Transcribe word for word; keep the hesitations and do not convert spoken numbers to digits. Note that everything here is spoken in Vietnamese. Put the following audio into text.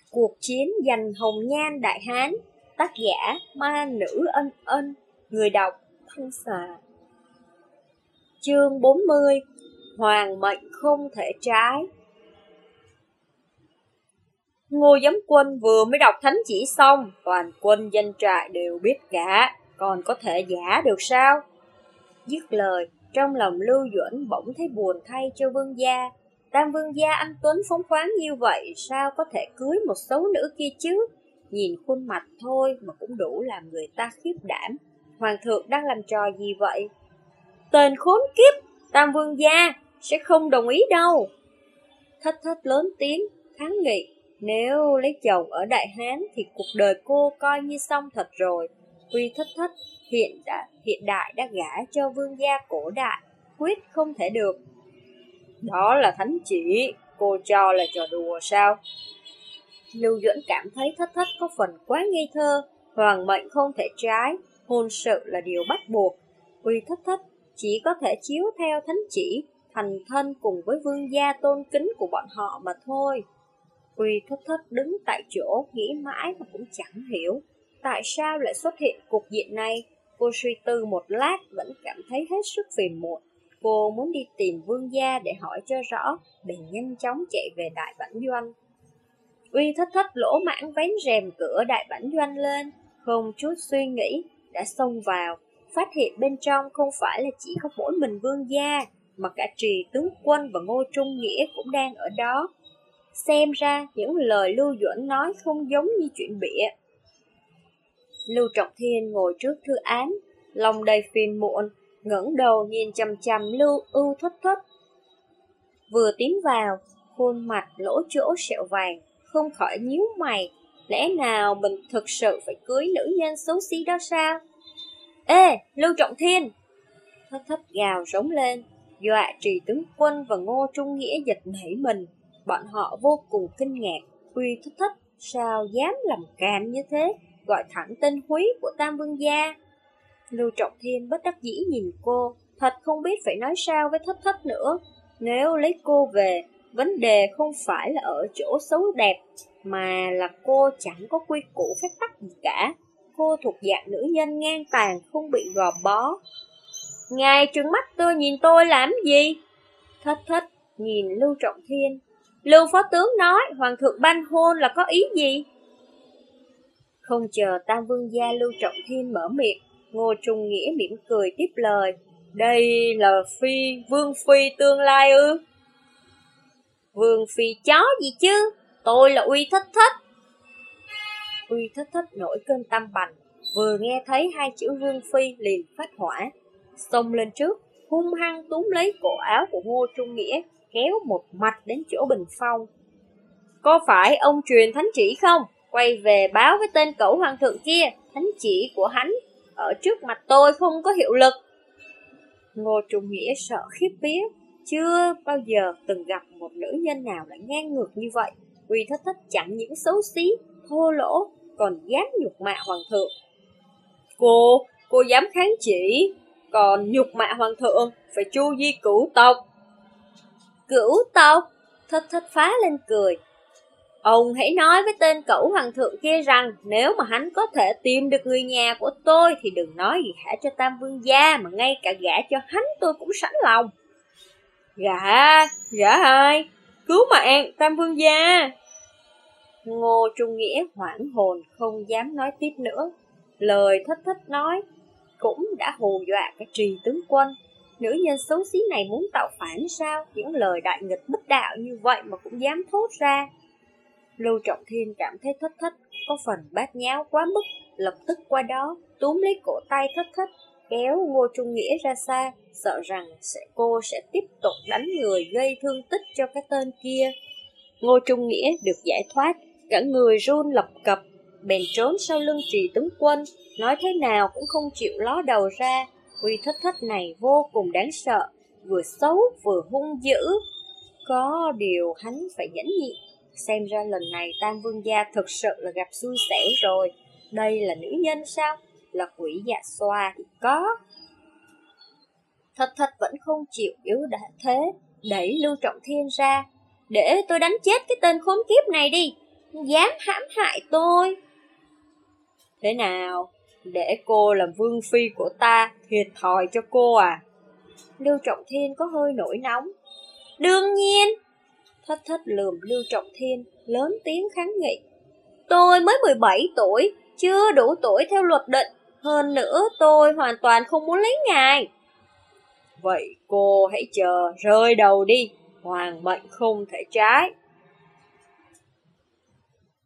Cuộc chiến giành hồng nhan Đại Hán. Tác giả Ma Nữ Ân Ân. Người đọc Thanh Xà. Chương bốn mươi. Hoàng mệnh không thể trái. Ngô Giám Quân vừa mới đọc thánh chỉ xong, toàn quân danh trại đều biết gã, còn có thể giả được sao? Dứt lời, trong lòng Lưu Duẩn bỗng thấy buồn thay cho vương gia. Tam vương gia anh tuấn phóng khoáng như vậy, sao có thể cưới một xấu nữ kia chứ? Nhìn khuôn mặt thôi mà cũng đủ làm người ta khiếp đảm. Hoàng thượng đang làm trò gì vậy? Tên khốn kiếp, Tam vương gia sẽ không đồng ý đâu. Thất Thất lớn tiếng kháng nghị, nếu lấy chồng ở Đại Hán thì cuộc đời cô coi như xong thật rồi. Tuy Thất Thất hiện đã hiện đại đã gả cho vương gia cổ đại, quyết không thể được. Đó là thánh chỉ, cô cho là trò đùa sao? Lưu Duẩn cảm thấy Thất Thất có phần quá ngây thơ. Hoàng mệnh không thể trái, hôn sự là điều bắt buộc. Tuy Thất Thất chỉ có thể chiếu theo thánh chỉ, thành thân cùng với vương gia tôn kính của bọn họ mà thôi. Tuy Thất Thất đứng tại chỗ nghĩ mãi mà cũng chẳng hiểu tại sao lại xuất hiện cục diện này. Cô suy tư một lát vẫn cảm thấy hết sức phiền muộn. Cô muốn đi tìm vương gia để hỏi cho rõ, bèn nhanh chóng chạy về Đại Bản Doanh. Uy Thất Thất lỗ mãng vén rèm cửa Đại Bản Doanh lên, không chút suy nghĩ đã xông vào, phát hiện bên trong không phải là chỉ có mỗi mình vương gia, mà cả Trì tướng quân và Ngô Trung Nghĩa cũng đang ở đó. Xem ra những lời Lưu Duẩn nói không giống như chuyện bịa. Lưu Trọng Thiên ngồi trước thư án, lòng đầy phiền muộn, ngẩng đầu nhìn chằm chằm Lưu Ưu Thất Thất. Vừa tiến vào, khuôn mặt lỗ chỗ sẹo vàng, không khỏi nhíu mày. Lẽ nào mình thực sự phải cưới nữ nhân xấu xí đó sao? Ê, Lưu Trọng Thiên! Thất Thất gào rống lên, dọa Trì tướng quân và Ngô Trung Nghĩa giật nảy mình. Bọn họ vô cùng kinh ngạc. Uy Thất Thất sao dám làm càn như thế, gọi thẳng tên húy của Tam vương gia. Lưu Trọng Thiên bất đắc dĩ nhìn cô, thật không biết phải nói sao với Thất Thất nữa. Nếu lấy cô về, vấn đề không phải là ở chỗ xấu đẹp, mà là cô chẳng có quy củ phép tắc gì cả. Cô thuộc dạng nữ nhân ngang tàn, không bị gò bó. Ngài trừng mắt tôi nhìn tôi làm gì? Thất Thất nhìn Lưu Trọng Thiên. Lưu phó tướng nói hoàng thượng ban hôn là có ý gì? Không chờ Tam vương gia Lưu Trọng Thiên mở miệng, Ngô Trung Nghĩa mỉm cười tiếp lời. Đây là phi, vương phi tương lai ư? Vương phi chó gì chứ? Tôi là Uy Thất Thất. Uy Thất Thất nổi cơn tâm bành, vừa nghe thấy hai chữ vương phi liền phát hỏa, xông lên trước, hung hăng túm lấy cổ áo của Ngô Trung Nghĩa, kéo một mạch đến chỗ bình phong. Có phải ông truyền thánh chỉ không? Quay về báo với tên cẩu hoàng thượng kia, thánh chỉ của hắn ở trước mặt tôi không có hiệu lực. Ngô Trung Nghĩa sợ khiếp vía, chưa bao giờ từng gặp một nữ nhân nào lại ngang ngược như vậy. Uy Thất Thất chẳng những xấu xí, thô lỗ, còn dám nhục mạ hoàng thượng. Cô, cô dám kháng chỉ, còn nhục mạ hoàng thượng, phải chu di cửu tộc. Cửu tộc? Thất Thất phá lên cười. Ông hãy nói với tên cẩu hoàng thượng kia rằng nếu mà hắn có thể tìm được người nhà của tôi thì đừng nói gì gả cho Tam vương gia, mà ngay cả gả cho hắn tôi cũng sẵn lòng. Gả, gả ai? Cứu mạng Tam vương gia! Ngô Trung Nghĩa hoảng hồn không dám nói tiếp nữa. Lời Thất Thất nói cũng đã hù dọa cái Trì tướng quân. Nữ nhân xấu xí này muốn tạo phản sao? Những lời đại nghịch bất đạo như vậy mà cũng dám thốt ra. Lưu Trọng Thiên cảm thấy Thất Thất có phần bát nháo quá mức, lập tức qua đó túm lấy cổ tay Thất Thất, kéo Ngô Trung Nghĩa ra xa, sợ rằng sẽ cô sẽ tiếp tục đánh người gây thương tích cho cái tên kia. Ngô Trung Nghĩa được giải thoát, cả người run lập cập, bèn trốn sau lưng Trì tướng quân, nói thế nào cũng không chịu ló đầu ra. Uy Thất Thất này vô cùng đáng sợ, vừa xấu vừa hung dữ. Có điều hắn phải nhẫn nhịn. Xem ra lần này Tam vương gia thực sự là gặp xui xẻo rồi. Đây là nữ nhân sao? Là quỷ dạ xoa thì có. Thất Thất vẫn không chịu yếu đã thế, đẩy Lưu Trọng Thiên ra. Để tôi đánh chết cái tên khốn kiếp này đi. Dám hãm hại tôi. Thế nào, để cô làm vương phi của ta thiệt thòi cho cô à? Lưu Trọng Thiên có hơi nổi nóng. Đương nhiên. Thất Thất lườm Lưu Trọng Thiên, lớn tiếng kháng nghị. Tôi mới mười bảy tuổi, chưa đủ tuổi theo luật định. Hơn nữa tôi hoàn toàn không muốn lấy ngài. Vậy cô hãy chờ rơi đầu đi, hoàng mệnh không thể trái.